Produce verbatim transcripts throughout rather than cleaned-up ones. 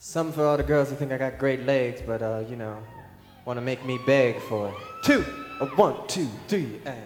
Some for all the girls who think I got great legs, but, uh, you know, want to make me beg for it. Two, a one, two, three, and...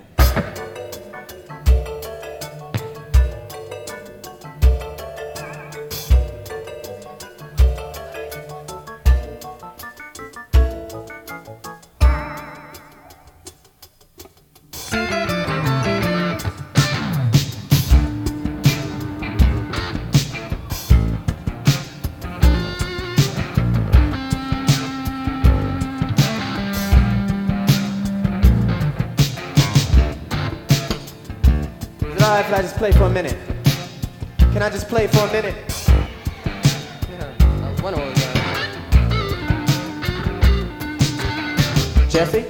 Alright, can I just play for a minute? Can I just play for a minute? Yeah, uh, one of those. Uh... Jesse?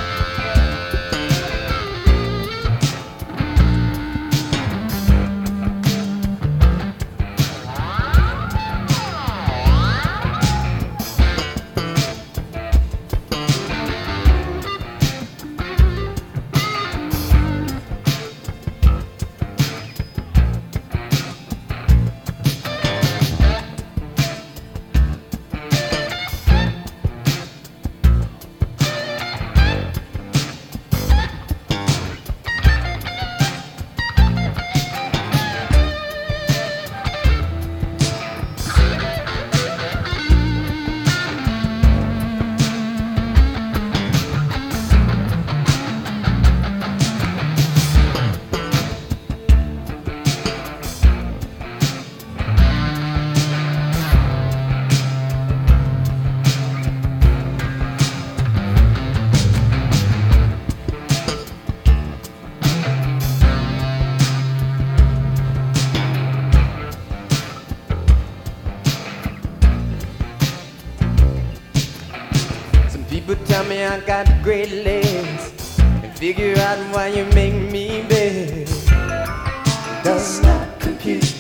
People tell me I got great legs and figure out why you make me beg. Does not compute.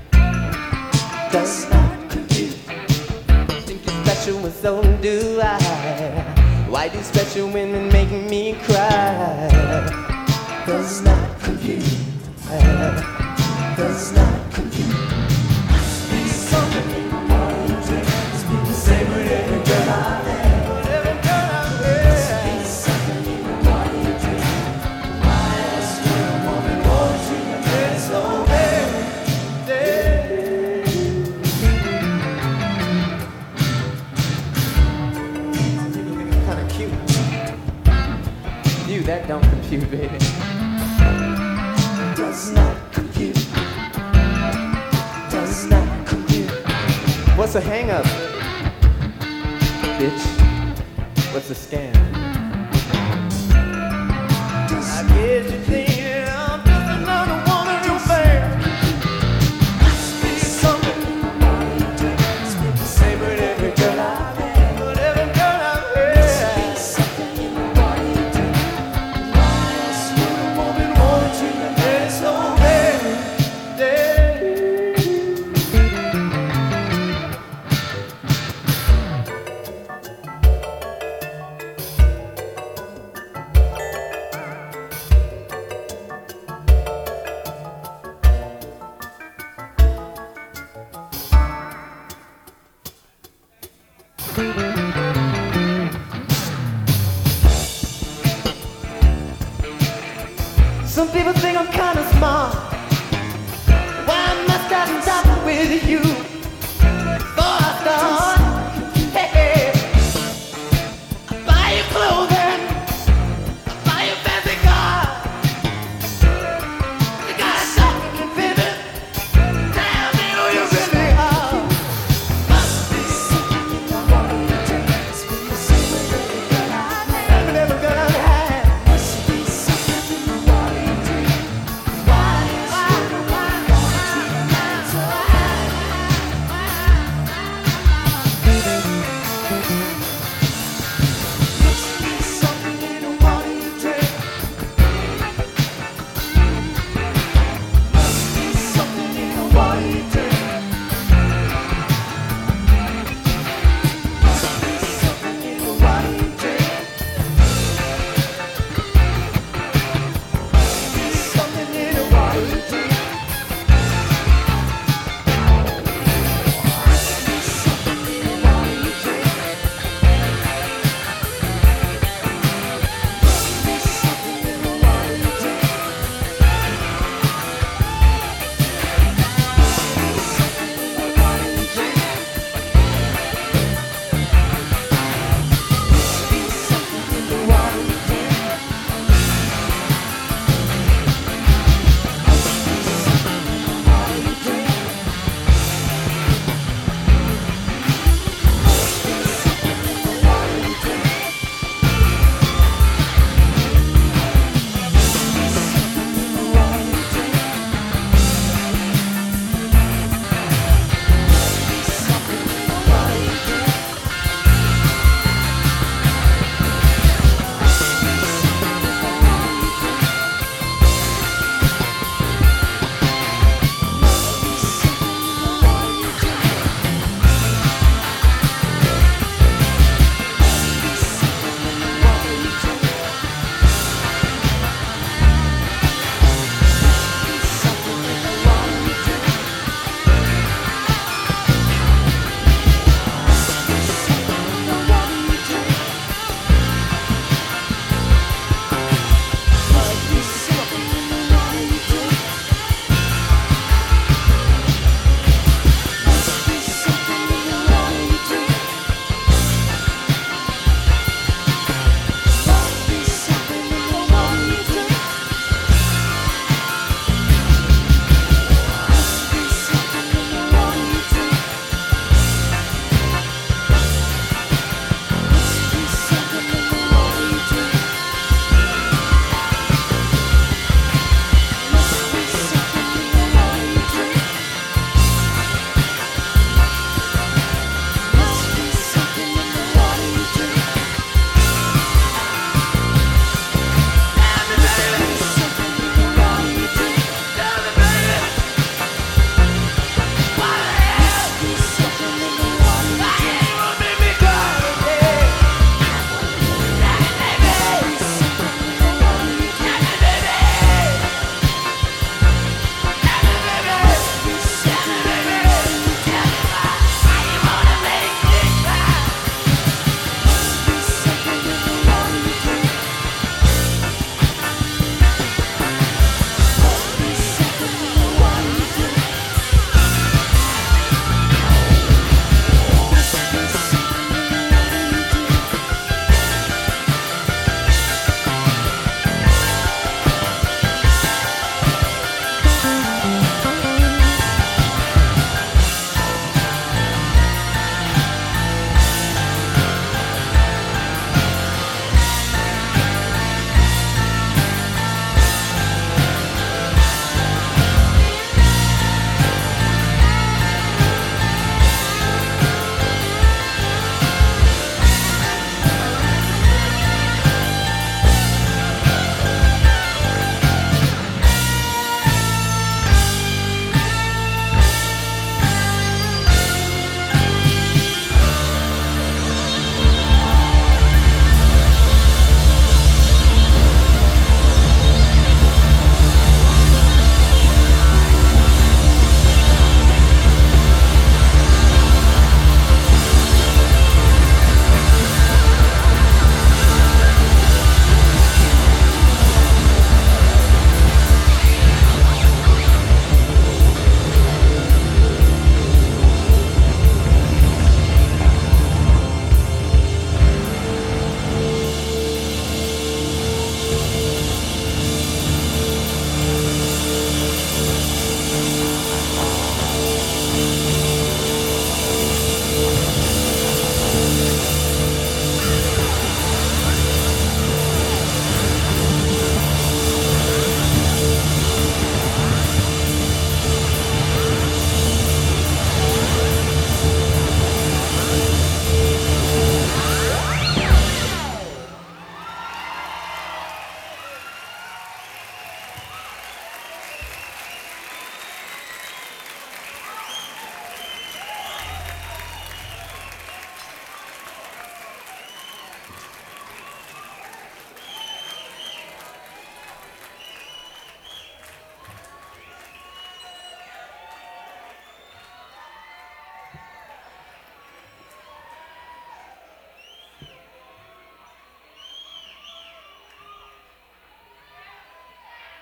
Does not compute. Think you're special and so do I. Why do special women make me cry? Does not compute. Does not compute. Must be something in the morning. Must be the same with every girl I met. That don't compute, baby. Does not compute. Does not compute. What's a hang up? Bitch, what's a scam? I guess you think I'm just another one of your fans. Must be something. Must be the same with every girl I met. With every girl I met. Some people think I'm kinda smart. Why must I stop with you? Before I start, hey, hey. I buy you clothing, I buy you fancy car. You got something, baby. Tell me who you really are. Must be something in the morning. Must be something every girl I met. Every girl I had. Must be something in the morning. Why?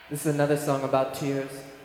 This is another song about tears.